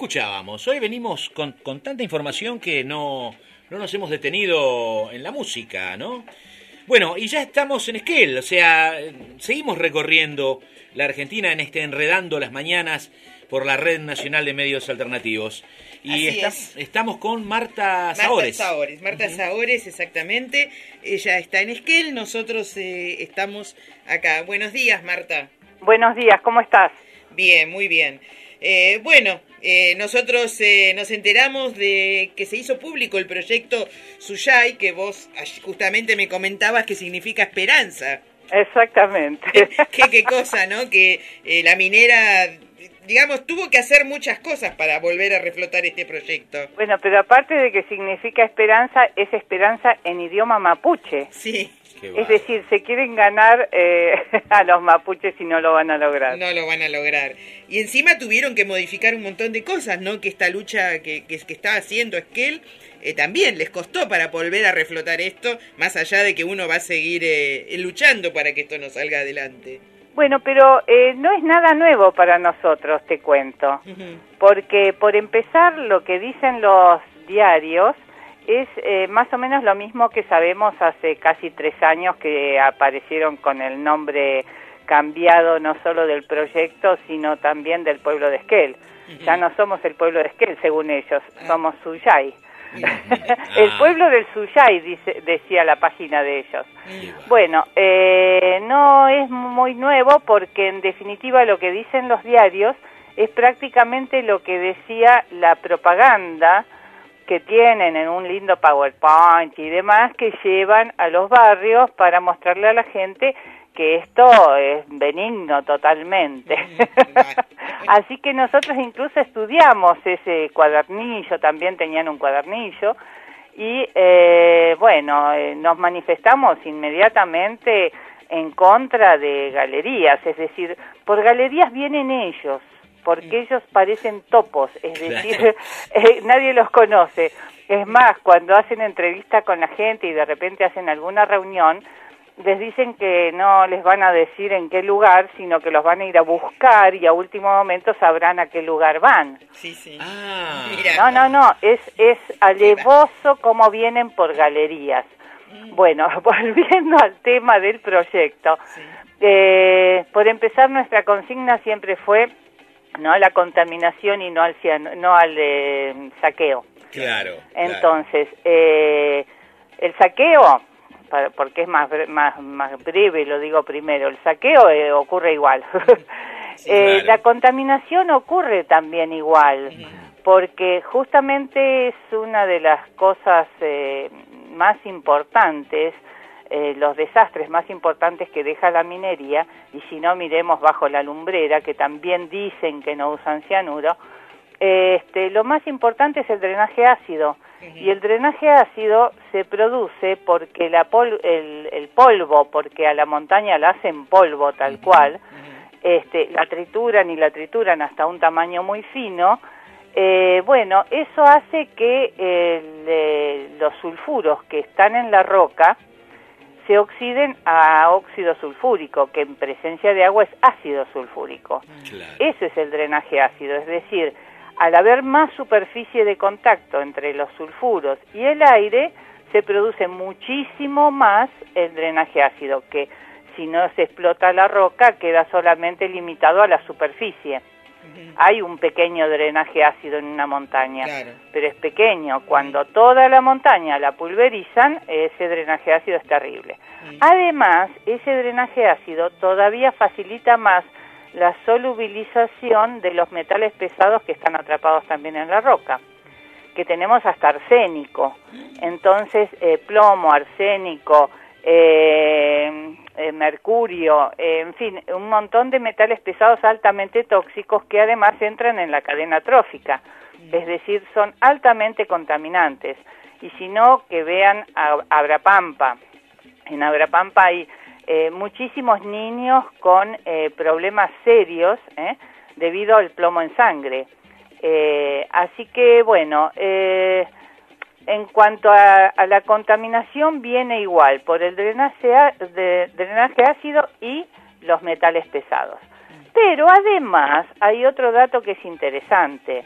escuchábamos, hoy venimos con tanta información que no nos hemos detenido en la música, ¿no? Bueno, y ya estamos en Esquel, o sea, seguimos recorriendo la Argentina en Enredando las Mañanas por la Red Nacional de Medios Alternativos. Y estamos con Marta Zahores. Marta Zahores, exactamente. Ella está en Esquel, nosotros estamos acá. Buenos días, Marta. Buenos días, ¿cómo estás? Bien, muy bien. Nosotros nos enteramos de que se hizo público el proyecto Suyay, que vos justamente me comentabas que significa esperanza. Exactamente. Qué cosa, ¿no? Que la minera, digamos, tuvo que hacer muchas cosas para volver a reflotar este proyecto. Bueno, pero aparte de que significa esperanza, es esperanza en idioma mapuche. Sí. Es decir, se quieren ganar a los mapuches y no lo van a lograr. No lo van a lograr. Y encima tuvieron que modificar un montón de cosas, ¿no? Que esta lucha que está haciendo Esquel también les costó para volver a reflotar esto, más allá de que uno va a seguir luchando para que esto no salga adelante. Bueno, pero no es nada nuevo para nosotros, te cuento. Porque, por empezar, lo que dicen los diarios es más o menos lo mismo que sabemos hace casi 3 años que aparecieron con el nombre cambiado no solo del proyecto, sino también del pueblo de Esquel. Ya no somos el pueblo de Esquel, según ellos, somos Suyay. El pueblo del Suyay, decía la página de ellos. Bueno, no es muy nuevo porque en definitiva lo que dicen los diarios es prácticamente lo que decía la propaganda que tienen en un lindo PowerPoint y demás, que llevan a los barrios para mostrarle a la gente que esto es benigno totalmente. Así que nosotros incluso estudiamos ese cuadernillo, también tenían un cuadernillo, y nos manifestamos inmediatamente en contra de galerías, es decir, por galerías vienen ellos, porque ellos parecen topos, es decir, nadie los conoce. Es más, cuando hacen entrevista con la gente y de repente hacen alguna reunión, les dicen que no les van a decir en qué lugar, sino que los van a ir a buscar y a último momento sabrán a qué lugar van. Sí, sí. Mira. No, es alevoso cómo vienen por galerías. Bueno, volviendo al tema del proyecto, por empezar, nuestra consigna siempre fue no a la contaminación y no al saqueo. Claro. Entonces, el saqueo, porque es más breve, lo digo primero, el saqueo ocurre igual. Claro. La contaminación ocurre también igual, porque justamente es una de las cosas más importantes, los desastres más importantes que deja la minería, y si no miremos bajo la lumbrera, que también dicen que no usan cianuro, lo más importante es el drenaje ácido, y el drenaje ácido se produce porque el polvo, porque a la montaña la hacen polvo tal cual, la trituran hasta un tamaño muy fino. Eso hace que los sulfuros que están en la roca se oxiden a óxido sulfúrico, que en presencia de agua es ácido sulfúrico. Claro. Ese es el drenaje ácido, es decir, al haber más superficie de contacto entre los sulfuros y el aire, se produce muchísimo más el drenaje ácido, que si no se explota la roca, queda solamente limitado a la superficie. Hay un pequeño drenaje ácido en una montaña, claro, pero es pequeño. Cuando toda la montaña la pulverizan, ese drenaje ácido es terrible. Además, ese drenaje ácido todavía facilita más la solubilización de los metales pesados que están atrapados también en la roca, que tenemos hasta arsénico. Entonces, plomo, arsénico, mercurio, en fin, un montón de metales pesados altamente tóxicos que además entran en la cadena trófica, es decir, son altamente contaminantes. Y si no, que vean Abrapampa. En Abrapampa hay muchísimos niños con problemas serios debido al plomo en sangre. Así que, bueno, en cuanto a la contaminación, viene igual por el drenaje ácido y los metales pesados. Pero además hay otro dato que es interesante.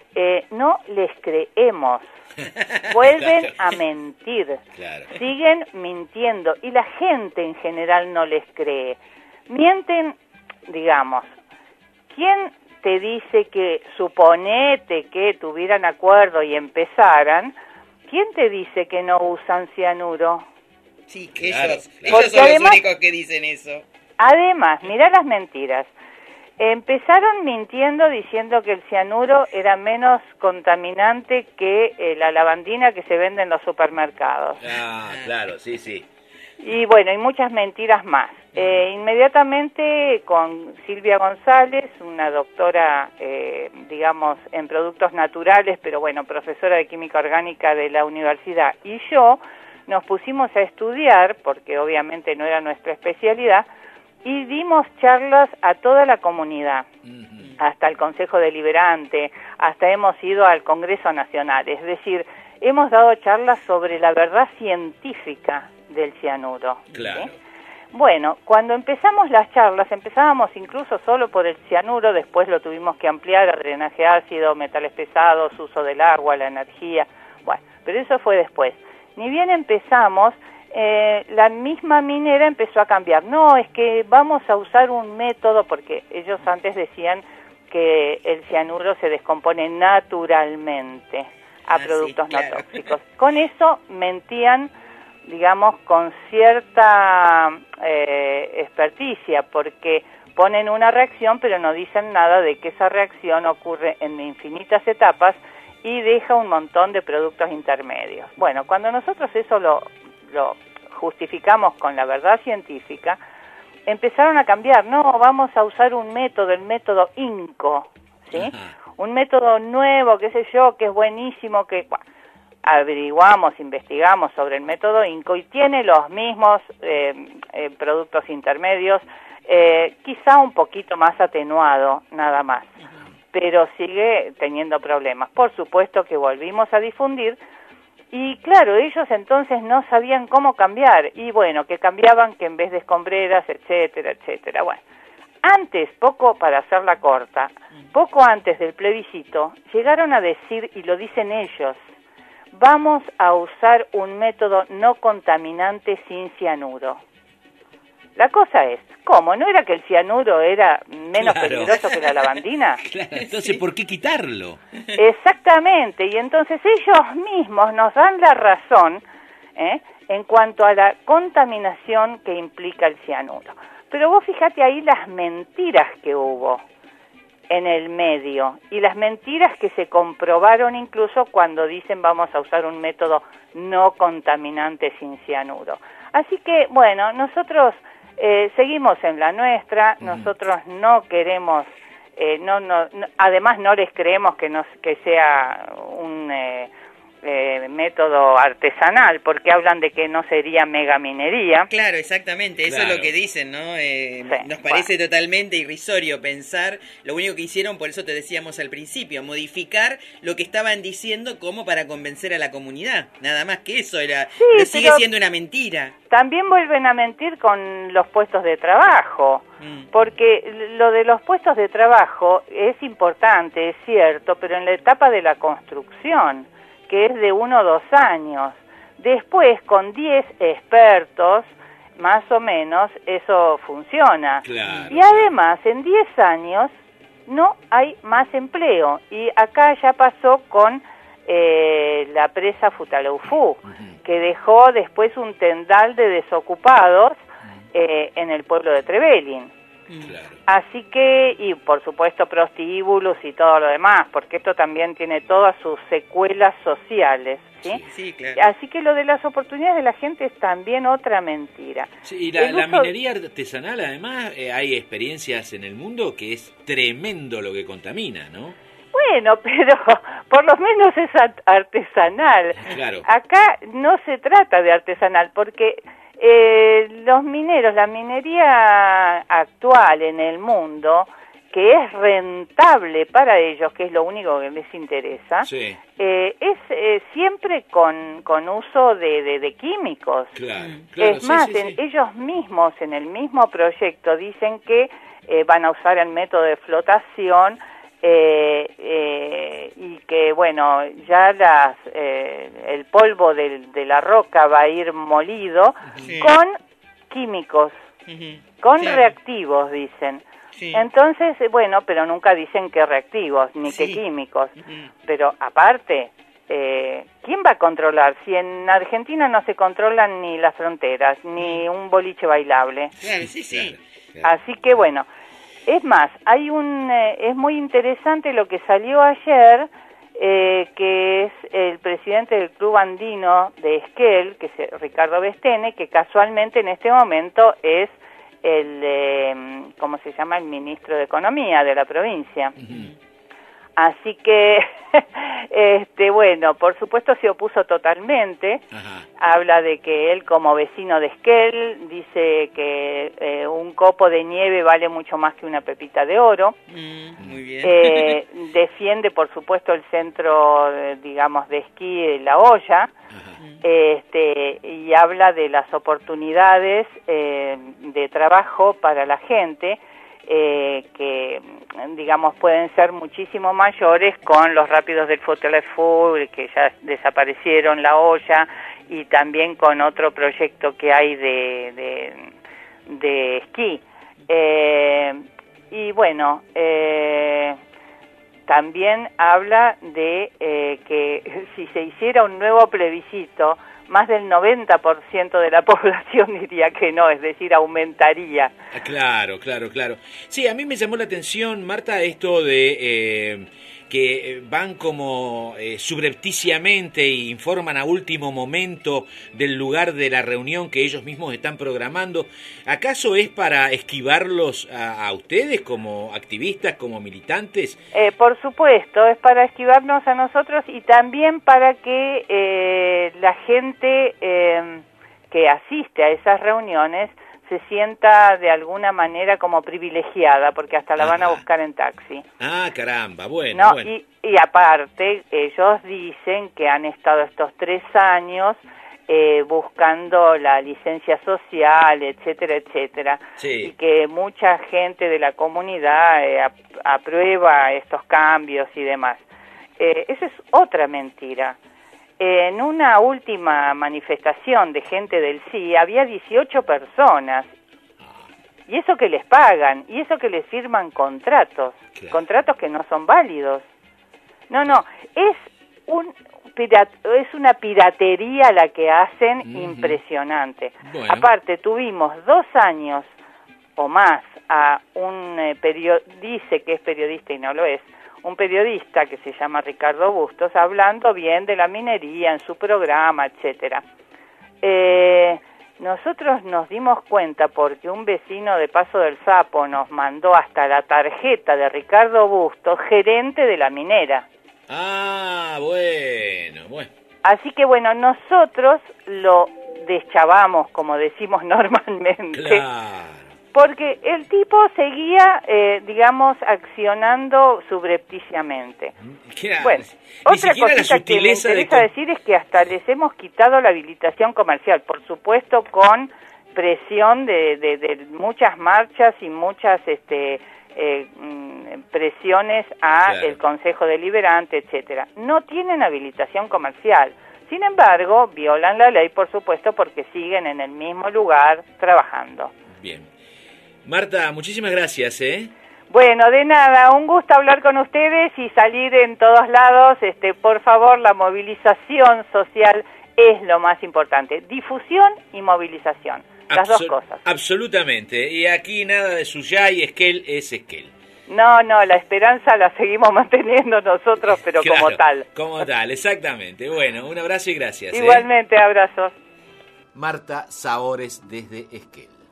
no les creemos. Vuelven Claro. a mentir. Claro. Siguen mintiendo y la gente en general no les cree. Mienten, digamos, ¿quién te dice que suponete que tuvieran acuerdo y empezaran? ¿Quién te dice que no usan cianuro? Sí, Claro, ellos claro. son Además, los únicos que dicen eso. Además, mirá las mentiras. Empezaron mintiendo diciendo que el cianuro era menos contaminante que la lavandina que se vende en los supermercados. Ah, claro, sí, sí. Y bueno, y muchas mentiras más. Inmediatamente con Silvia González, una doctora, digamos, en productos naturales, pero bueno, profesora de química orgánica de la universidad, y yo nos pusimos a estudiar, porque obviamente no era nuestra especialidad, y dimos charlas a toda la comunidad, hasta el Consejo Deliberante, hasta hemos ido al Congreso Nacional, es decir, hemos dado charlas sobre la verdad científica del cianuro. Claro. ¿Sí? Bueno, cuando empezamos las charlas, empezábamos incluso solo por el cianuro, después lo tuvimos que ampliar a drenaje ácido, metales pesados, uso del agua, la energía, bueno, pero eso fue después. Ni bien empezamos, la misma minera empezó a cambiar. No, es que vamos a usar un método, porque ellos antes decían que el cianuro se descompone naturalmente a productos sí, claro. no tóxicos. Con eso mentían, digamos, con cierta experticia, porque ponen una reacción pero no dicen nada de que esa reacción ocurre en infinitas etapas y deja un montón de productos intermedios. Bueno, cuando nosotros eso lo justificamos con la verdad científica, empezaron a cambiar. No, vamos a usar un método, el método INCO, ¿sí? Ajá. Un método nuevo, qué sé yo, que es buenísimo, que bueno, averiguamos, investigamos sobre el método INCO y tiene los mismos productos intermedios, quizá un poquito más atenuado, nada más, pero sigue teniendo problemas. Por supuesto que volvimos a difundir y claro, ellos entonces no sabían cómo cambiar y bueno, que cambiaban que en vez de escombreras, etcétera, etcétera. Bueno, antes, para hacerla corta, poco antes del plebiscito, llegaron a decir, y lo dicen ellos, vamos a usar un método no contaminante sin cianuro. La cosa es, ¿cómo? ¿No era que el cianuro era menos peligroso que la lavandina? Claro, entonces, ¿por qué quitarlo? Exactamente, y entonces ellos mismos nos dan la razón en cuanto a la contaminación que implica el cianuro. Pero vos fíjate ahí las mentiras que hubo en el medio y las mentiras que se comprobaron incluso cuando dicen vamos a usar un método no contaminante sin cianuro. Así que, bueno, nosotros seguimos en la nuestra, nosotros no queremos, además no les creemos que sea un método artesanal, porque hablan de que no sería megaminería. Claro, exactamente, eso Claro. es lo que dicen, ¿no? Sí, Nos parece totalmente irrisorio pensar, lo único que hicieron, por eso te decíamos al principio, modificar lo que estaban diciendo como para convencer a la comunidad, nada más que eso, Sí, pero sigue pero siendo una mentira. también vuelven a mentir con los puestos de trabajo, porque lo de los puestos de trabajo es importante, es cierto, pero en la etapa de la construcción, que es de 1 o 2 años. Después, con 10 expertos, más o menos, eso funciona. Claro, y además, en 10 años no hay más empleo. Y acá ya pasó con la presa Futaleufú, que dejó después un tendal de desocupados en el pueblo de Trevelin. Claro. Así que, y por supuesto prostíbulos y todo lo demás, porque esto también tiene todas sus secuelas sociales, ¿sí? Sí, claro. Así que lo de las oportunidades de la gente es también otra mentira. Sí, y la El uso- minería artesanal, además, hay experiencias en el mundo que es tremendo lo que contamina, ¿no? Bueno, pero por lo menos es artesanal. Claro. Acá no se trata de artesanal, porque los mineros, la minería actual en el mundo, que es rentable para ellos, que es lo único que les interesa, Sí. es siempre con uso de químicos. Claro, claro, Es más, sí, sí. ellos mismos en el mismo proyecto dicen que van a usar el método de flotación y que bueno, ya el polvo de la roca va a ir molido con químicos, con reactivos, dicen. Sí. Entonces, bueno, pero nunca dicen qué reactivos ni qué químicos. Pero aparte, ¿quién va a controlar? Si en Argentina no se controlan ni las fronteras, ni un boliche bailable. Claro, sí. Claro. Así que bueno, es más, es muy interesante lo que salió ayer, que es el presidente del Club Andino de Esquel, que es Ricardo Bestene, que casualmente en este momento es ¿cómo se llama? El ministro de Economía de la provincia. Así que, bueno, por supuesto se opuso totalmente. Habla de que él, como vecino de Esquel, dice que un copo de nieve vale mucho más que una pepita de oro. Muy bien. Defiende, por supuesto, el centro, digamos, de esquí La Hoya. Y habla de las oportunidades de trabajo para la gente, que digamos pueden ser muchísimo mayores con los rápidos del Fotolefur, que ya desaparecieron, La Hoya, y también con otro proyecto que hay de esquí. Y bueno, también habla de que si se hiciera un nuevo plebiscito, más del 90% de la población diría que no, es decir, aumentaría. Claro. Sí, a mí me llamó la atención, Marta, esto de que van como subrepticiamente e informan a último momento del lugar de la reunión que ellos mismos están programando. ¿Acaso es para esquivarlos a ustedes como activistas, como militantes? Por supuesto, es para esquivarnos a nosotros y también para que la gente que asiste a esas reuniones se sienta de alguna manera como privilegiada, porque hasta la van a buscar en taxi. Ah, caramba, bueno. Y aparte, ellos dicen que han estado estos 3 años buscando la licencia social, etcétera, y que mucha gente de la comunidad aprueba estos cambios y demás. Esa es otra mentira. En una última manifestación de gente del sí había 18 personas, y eso que les pagan, y eso que les firman contratos que no son válidos. No, es una piratería la que hacen impresionante. Bueno. Aparte, tuvimos 2 años o más a un dice que es periodista y no lo es, un periodista que se llama Ricardo Bustos, hablando bien de la minería en su programa, etcétera. Nosotros nos dimos cuenta porque un vecino de Paso del Sapo nos mandó hasta la tarjeta de Ricardo Bustos, gerente de la minera. Ah, bueno. Así que bueno, nosotros lo deschavamos, como decimos normalmente. Claro. Porque el tipo seguía, digamos, accionando subrepticiamente. Claro. Bueno, otra cosita que me interesa decir es que hasta les hemos quitado la habilitación comercial, por supuesto con presión de muchas marchas y muchas presiones el Consejo Deliberante, etcétera. No tienen habilitación comercial. Sin embargo, violan la ley, por supuesto, porque siguen en el mismo lugar trabajando. Bien. Marta, muchísimas gracias, Bueno, de nada, un gusto hablar con ustedes y salir en todos lados. Por favor, la movilización social es lo más importante. Difusión y movilización, las dos cosas. Absolutamente, y aquí nada de Suyay, Esquel es Esquel. No, la esperanza la seguimos manteniendo nosotros, pero claro, como tal. Como tal, exactamente. Bueno, un abrazo y gracias. Igualmente, abrazos. Marta Saores desde Esquel.